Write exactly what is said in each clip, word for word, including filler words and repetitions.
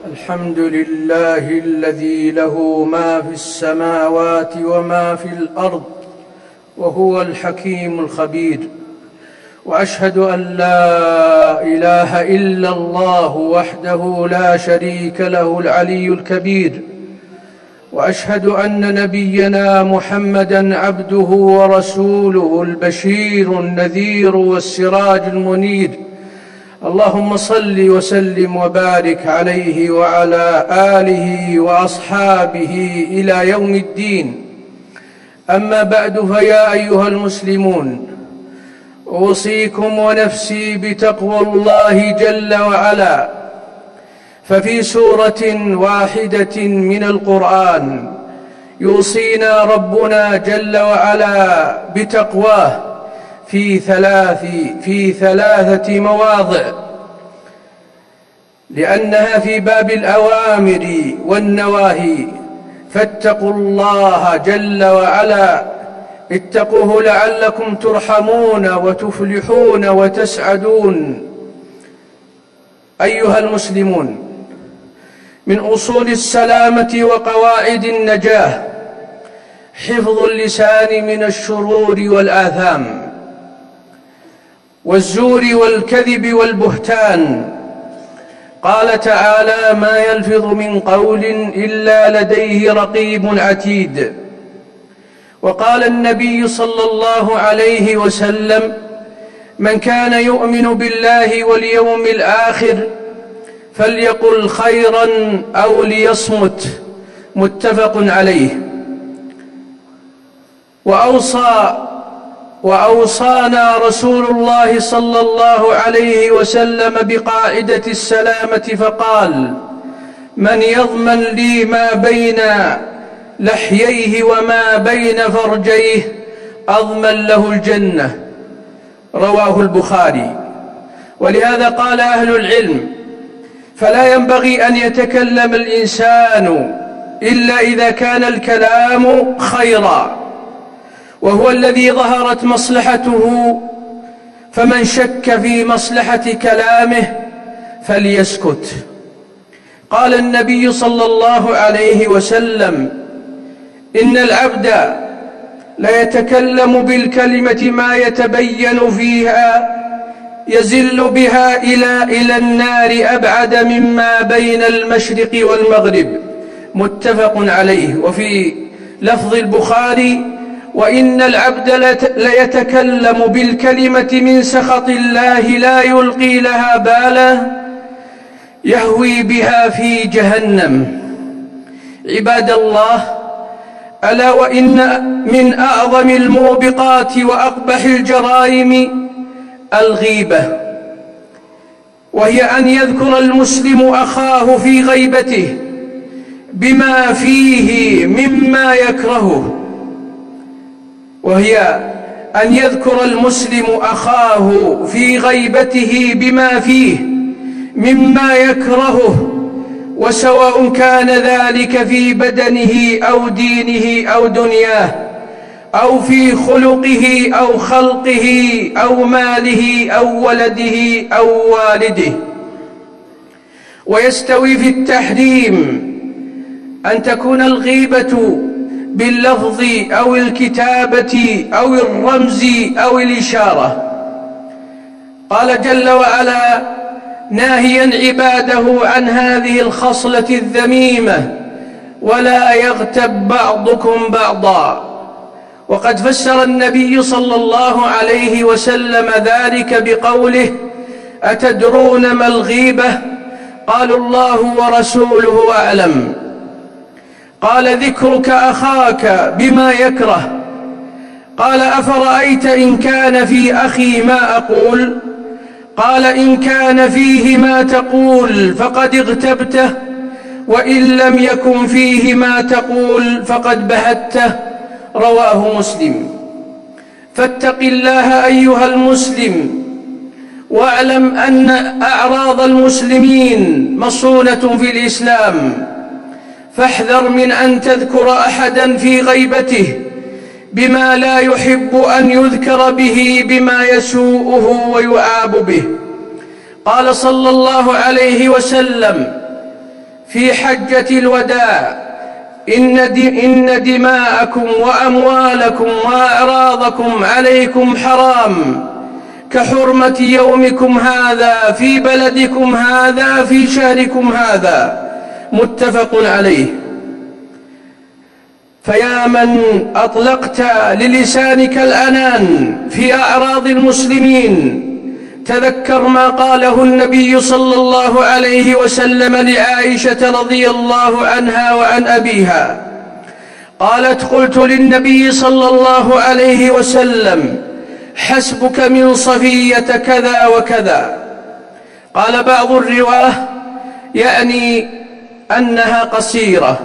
الحمد لله الذي له ما في السماوات وما في الأرض وهو الحكيم الخبير، وأشهد أن لا إله إلا الله وحده لا شريك له العلي الكبير، وأشهد أن نبينا محمدًا عبده ورسوله البشير النذير والسراج المنير. اللهم صل وسلم وبارك عليه وعلى آله وأصحابه إلى يوم الدين. أما بعد، فيا أيها المسلمون، أوصيكم ونفسي بتقوى الله جل وعلا. ففي سورة واحدة من القرآن يوصينا ربنا جل وعلا بتقواه في ثلاث في ثلاثة مواضع، لأنها في باب الأوامر والنواهي. فاتقوا الله جل وعلا، اتقوه لعلكم ترحمون وتفلحون وتسعدون. أيها المسلمون، من أصول السلامة وقواعد النجاة حفظ اللسان من الشرور والآثام والزور والكذب والبهتان. قال تعالى: ما يلفظ من قول إلا لديه رقيب عتيد. وقال النبي صلى الله عليه وسلم: من كان يؤمن بالله واليوم الآخر فليقل خيرا أو ليصمت. متفق عليه. وأوصى وأوصانا رسول الله صلى الله عليه وسلم بقاعدة السلامة فقال: من يضمن لي ما بين لحييه وما بين فرجيه أضمن له الجنة. رواه البخاري. ولهذا قال أهل العلم: فلا ينبغي أن يتكلم الإنسان إلا إذا كان الكلام خيرا، وهو الذي ظهرت مصلحته. فمن شك في مصلحة كلامه فليسكت. قال النبي صلى الله عليه وسلم: إن العبد لا يتكلم بالكلمة ما يتبين فيها يزل بها إلى إلى النار أبعد مما بين المشرق والمغرب. متفق عليه. وفي لفظ البخاري: وإن العبد ليتكلم بالكلمة من سخط الله لا يلقي لها بالا يهوي بها في جهنم. عباد الله، ألا وإن من أعظم الموبقات وأقبح الجرائم الغيبة، وهي أن يذكر المسلم أخاه في غيبته بما فيه مما يكرهه وهي أن يذكر المسلم أخاه في غيبته بما فيه مما يكرهه، وسواء كان ذلك في بدنه أو دينه أو دنياه أو في خلقه أو خلقه أو ماله أو ولده أو والده. ويستوي في التحريم أن تكون الغيبة باللفظ أو الكتابة أو الرمز أو الإشارة. قال جل وعلا ناهيا عباده عن هذه الخصلة الذميمة: ولا يغتب بعضكم بعضا. وقد فسر النبي صلى الله عليه وسلم ذلك بقوله: أتدرون ما الغيبة؟ قالوا: الله ورسوله أعلم. قال: ذكرك أخاك بما يكره. قال: أفرأيت إن كان في أخي ما أقول؟ قال: إن كان فيه ما تقول فقد اغتبته، وإن لم يكن فيه ما تقول فقد بهته. رواه مسلم. فاتق الله أيها المسلم، واعلم أن أعراض المسلمين مصونة في الإسلام، فاحذر من أن تذكر أحدا في غيبته بما لا يحب أن يذكر به بما يسوءه ويعاب به. قال صلى الله عليه وسلم: في حجة الوداع: إن, دي إن دماءكم وأموالكم وأعراضكم عليكم حرام كحرمة يومكم هذا في بلدكم هذا في شهركم هذا. متفق عليه. فيا من أطلقت للسانك الأنان في أعراض المسلمين، تذكر ما قاله النبي صلى الله عليه وسلم لعائشة رضي الله عنها وعن أبيها. قالت: قلت للنبي صلى الله عليه وسلم: حسبك من صفية كذا وكذا. قال بعض الرواه: يعني أنها قصيرة.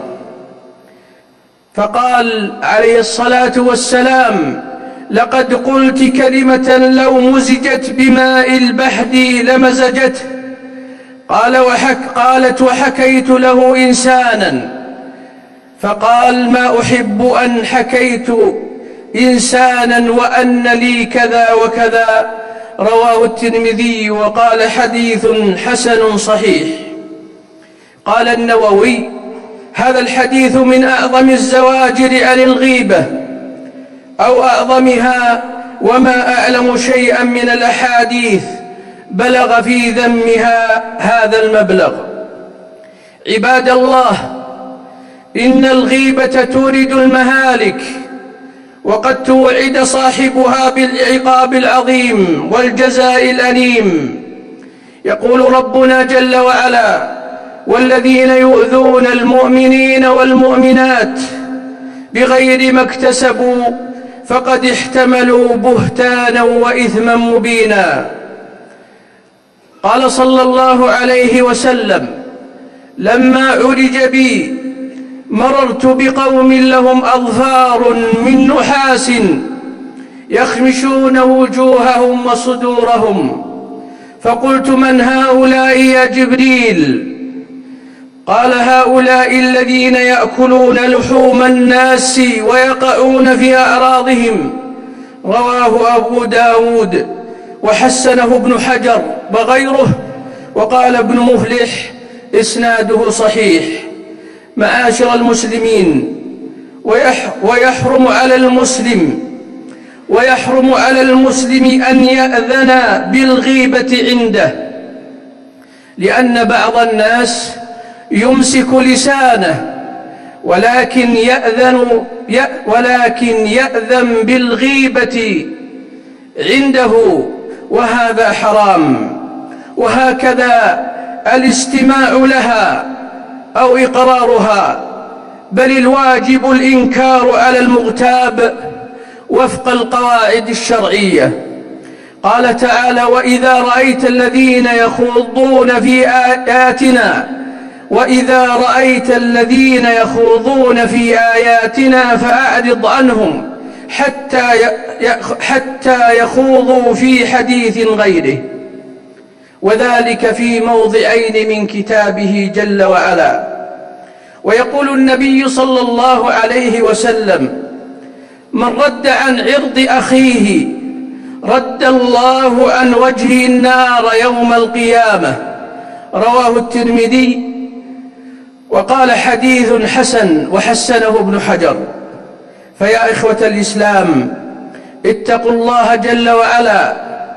فقال عليه الصلاة والسلام: لقد قلت كلمة لو مزجت بماء البحر لمزجته. قال وحك قالت: وحكيت له إنسانا. فقال: ما أحب أن حكيت إنسانا وأن لي كذا وكذا. رواه الترمذي وقال: حديث حسن صحيح. قال النووي: هذا الحديث من أعظم الزواجر عن الغيبة أو أعظمها، وما أعلم شيئا من الأحاديث بلغ في ذمها هذا المبلغ. عباد الله، إن الغيبة تورد المهالك، وقد توعد صاحبها بالعقاب العظيم والجزاء الأليم. يقول ربنا جل وعلا: والذين يؤذون المؤمنين والمؤمنات بغير ما اكتسبوا فقد احتملوا بهتانا وإثما مبينا. قال صلى الله عليه وسلم: لما عرج بي مررت بقوم لهم أظفار من نحاس يخمشون وجوههم وصدورهم، فقلت: من هؤلاء يا جبريل؟ قال: هؤلاء الذين يأكلون لحوم الناس ويقعون في أعراضهم. رواه أبو داود وحسنه ابن حجر وغيره، وقال ابن مفلح: إسناده صحيح. معاشر المسلمين، ويحرم على المسلم ويحرم على المسلم أن يأذن بالغيبة عنده، لأن بعض الناس يمسك لسانه ولكن يأذن ولكن يأذن بالغيبة عنده، وهذا حرام. وهكذا الاستماع لها أو إقرارها، بل الواجب الإنكار على المغتاب وفق القواعد الشرعية. قال تعالى: وإذا رأيت الذين يخوضون في آياتنا وإذا رأيت الذين يخوضون في آياتنا فأعرض عنهم حتى حتى يخوضوا في حديث غيره. وذلك في موضعين من كتابه جل وعلا. ويقول النبي صلى الله عليه وسلم: من رد عن عرض أخيه رد الله عن وجهه النار يوم القيامة. رواه الترمذي وقال: حديث حسن، وحسنه ابن حجر. فيا إخوة الإسلام، اتقوا الله جل وعلا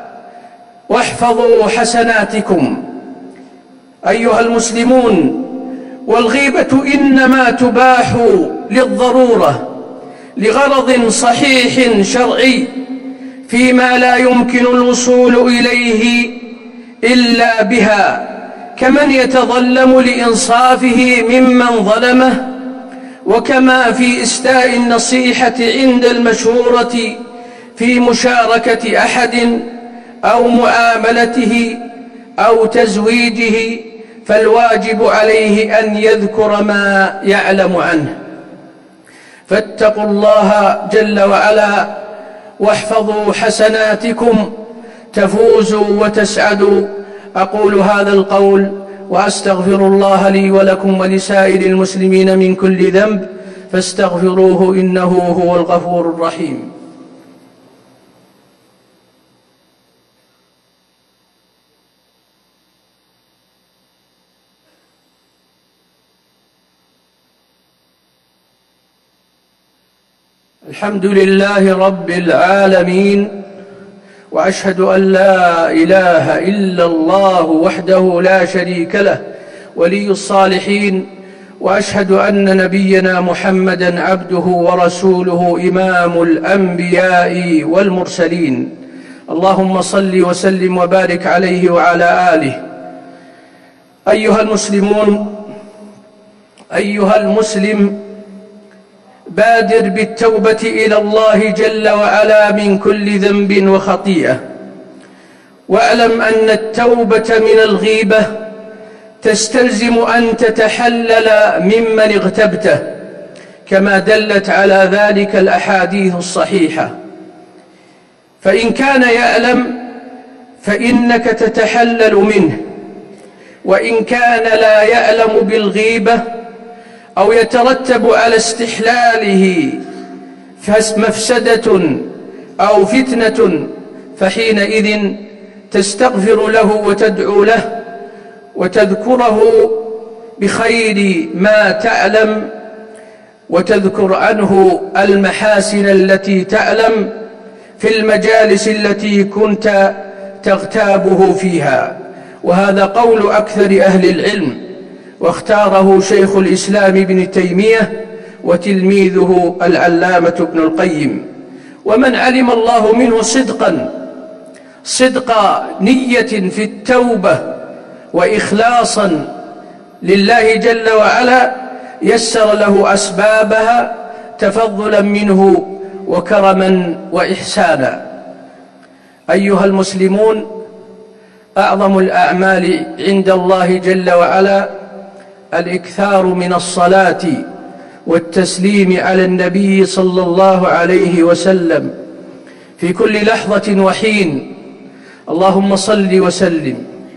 واحفظوا حسناتكم أيها المسلمون. والغيبة إنما تباح للضرورة لغرض صحيح شرعي فيما لا يمكن الوصول إليه إلا بها، كمن يتظلم لإنصافه ممن ظلمه، وكما في إسداء النصيحة عند المشورة في مشاركة أحد أو معاملته أو تزويجه، فالواجب عليه أن يذكر ما يعلم عنه. فاتقوا الله جل وعلا واحفظوا حسناتكم تفوزوا وتسعدوا. أقول هذا القول وأستغفر الله لي ولكم ولسائر المسلمين من كل ذنب، فاستغفروه إنه هو الغفور الرحيم. الحمد لله رب العالمين، وأشهد أن لا إله إلا الله وحده لا شريك له ولي الصالحين، وأشهد أن نبينا محمدًا عبده ورسوله إمام الأنبياء والمرسلين. اللهم صل وسلم وبارك عليه وعلى آله. أيها المسلمون، أيها المسلم، بادر بالتوبة إلى الله جل وعلا من كل ذنب وخطيئة، واعلم أن التوبة من الغيبة تستلزم أن تتحلل ممن اغتبته، كما دلت على ذلك الأحاديث الصحيحة. فإن كان يعلم فإنك تتحلل منه، وإن كان لا يعلم بالغيبة أو يترتب على استحلاله مفسدة أو فتنة، فحينئذ تستغفر له وتدعو له وتذكره بخير ما تعلم، وتذكر عنه المحاسن التي تعلم في المجالس التي كنت تغتابه فيها. وهذا قول أكثر أهل العلم، واختاره شيخ الإسلام ابن تيمية وتلميذه العلامة ابن القيم. ومن علم الله منه صدقا صدق نية في التوبة وإخلاصا لله جل وعلا يسر له أسبابها تفضلا منه وكرما وإحسانا. أيها المسلمون، أعظم الأعمال عند الله جل وعلا الإكثار من الصلاة والتسليم على النبي صلى الله عليه وسلم في كل لحظة وحين. اللهم صل وسلم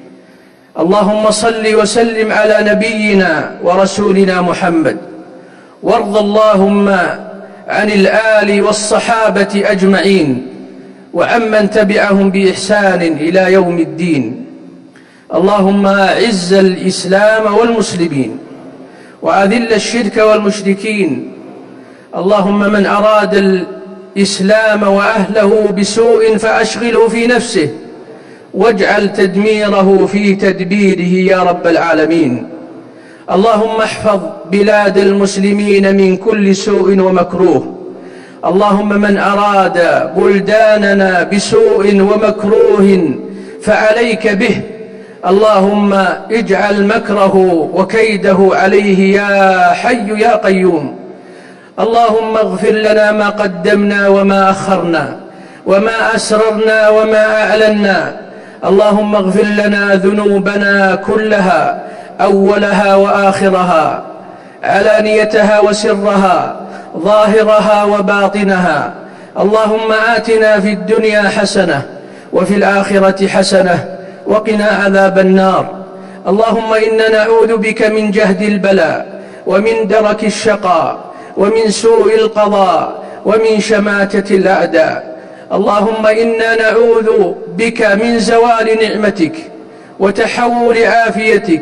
اللهم صل وسلم على نبينا ورسولنا محمد، وارض اللهم عن الآل والصحابة أجمعين وعمن تبعهم بإحسان إلى يوم الدين. اللهم أعز الإسلام والمسلمين وأذل الشرك والمشركين. اللهم من أراد الإسلام وأهله بسوء فأشغله في نفسه، واجعل تدميره في تدبيره يا رب العالمين. اللهم احفظ بلاد المسلمين من كل سوء ومكروه. اللهم من أراد بلداننا بسوء ومكروه فعليك به. اللهم اجعل مكره وكيده عليه يا حي يا قيوم. اللهم اغفر لنا ما قدمنا وما أخرنا وما أسررنا وما أعلنا. اللهم اغفر لنا ذنوبنا كلها، أولها وآخرها، علانيتها وسرها، ظاهرها وباطنها. اللهم آتنا في الدنيا حسنة وفي الآخرة حسنة وقنا عذاب النار. اللهم إنا نعوذ بك من جهد البلاء ومن درك الشقاء ومن سوء القضاء ومن شماتة الأعداء. اللهم إنا نعوذ بك من زوال نعمتك وتحول عافيتك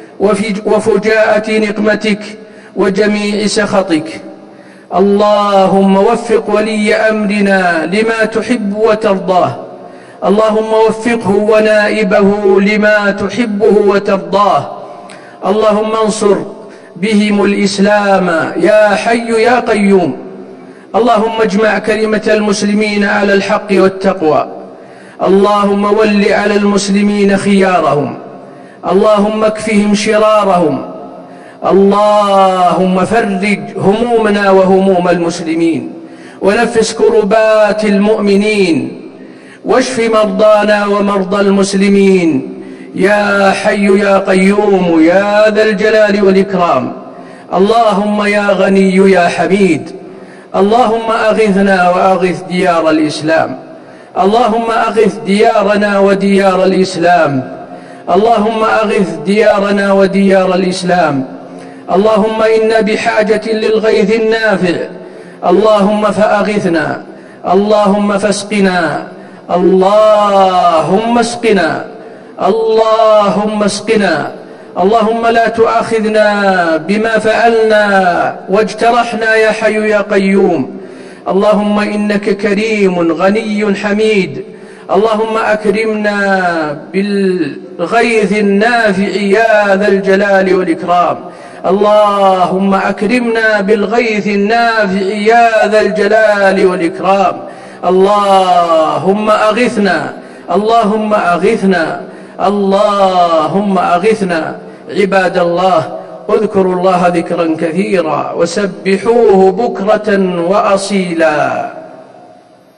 وفجاءة نقمتك وجميع سخطك. اللهم وفق ولي أمرنا لما تحب وترضاه. اللهم وفقه ونائبه لما تحبه وترضاه. اللهم انصر بهم الإسلام يا حي يا قيوم. اللهم اجمع كلمة المسلمين على الحق والتقوى. اللهم ول على المسلمين خيارهم. اللهم اكفهم شرارهم. اللهم فرج همومنا وهموم المسلمين، ونفس كربات المؤمنين، واشف مرضانا ومرضى المسلمين يا حي يا قيوم يا ذا الجلال والإكرام. اللهم يا غني يا حميد، اللهم أغثنا وأغث ديار الإسلام. اللهم أغث ديارنا وديار الإسلام. اللهم أغث ديارنا وديار الإسلام. اللهم إنا بحاجة للغيث النافع. اللهم فأغثنا. اللهم فاسقنا. اللهم اسقنا. اللهم اسقنا. اللهم لا تؤاخذنا بما فعلنا واجترحنا يا حي يا قيوم. اللهم إنك كريم غني حميد. اللهم أكرمنا بالغيث النافع يا ذا الجلال والإكرام. اللهم أكرمنا بالغيث النافع يا ذا الجلال والإكرام. اللهم أغثنا، اللهم أغثنا، اللهم أغثنا. عباد الله، اذكروا الله ذكرا كثيرا وسبحوه بكرة وأصيلا.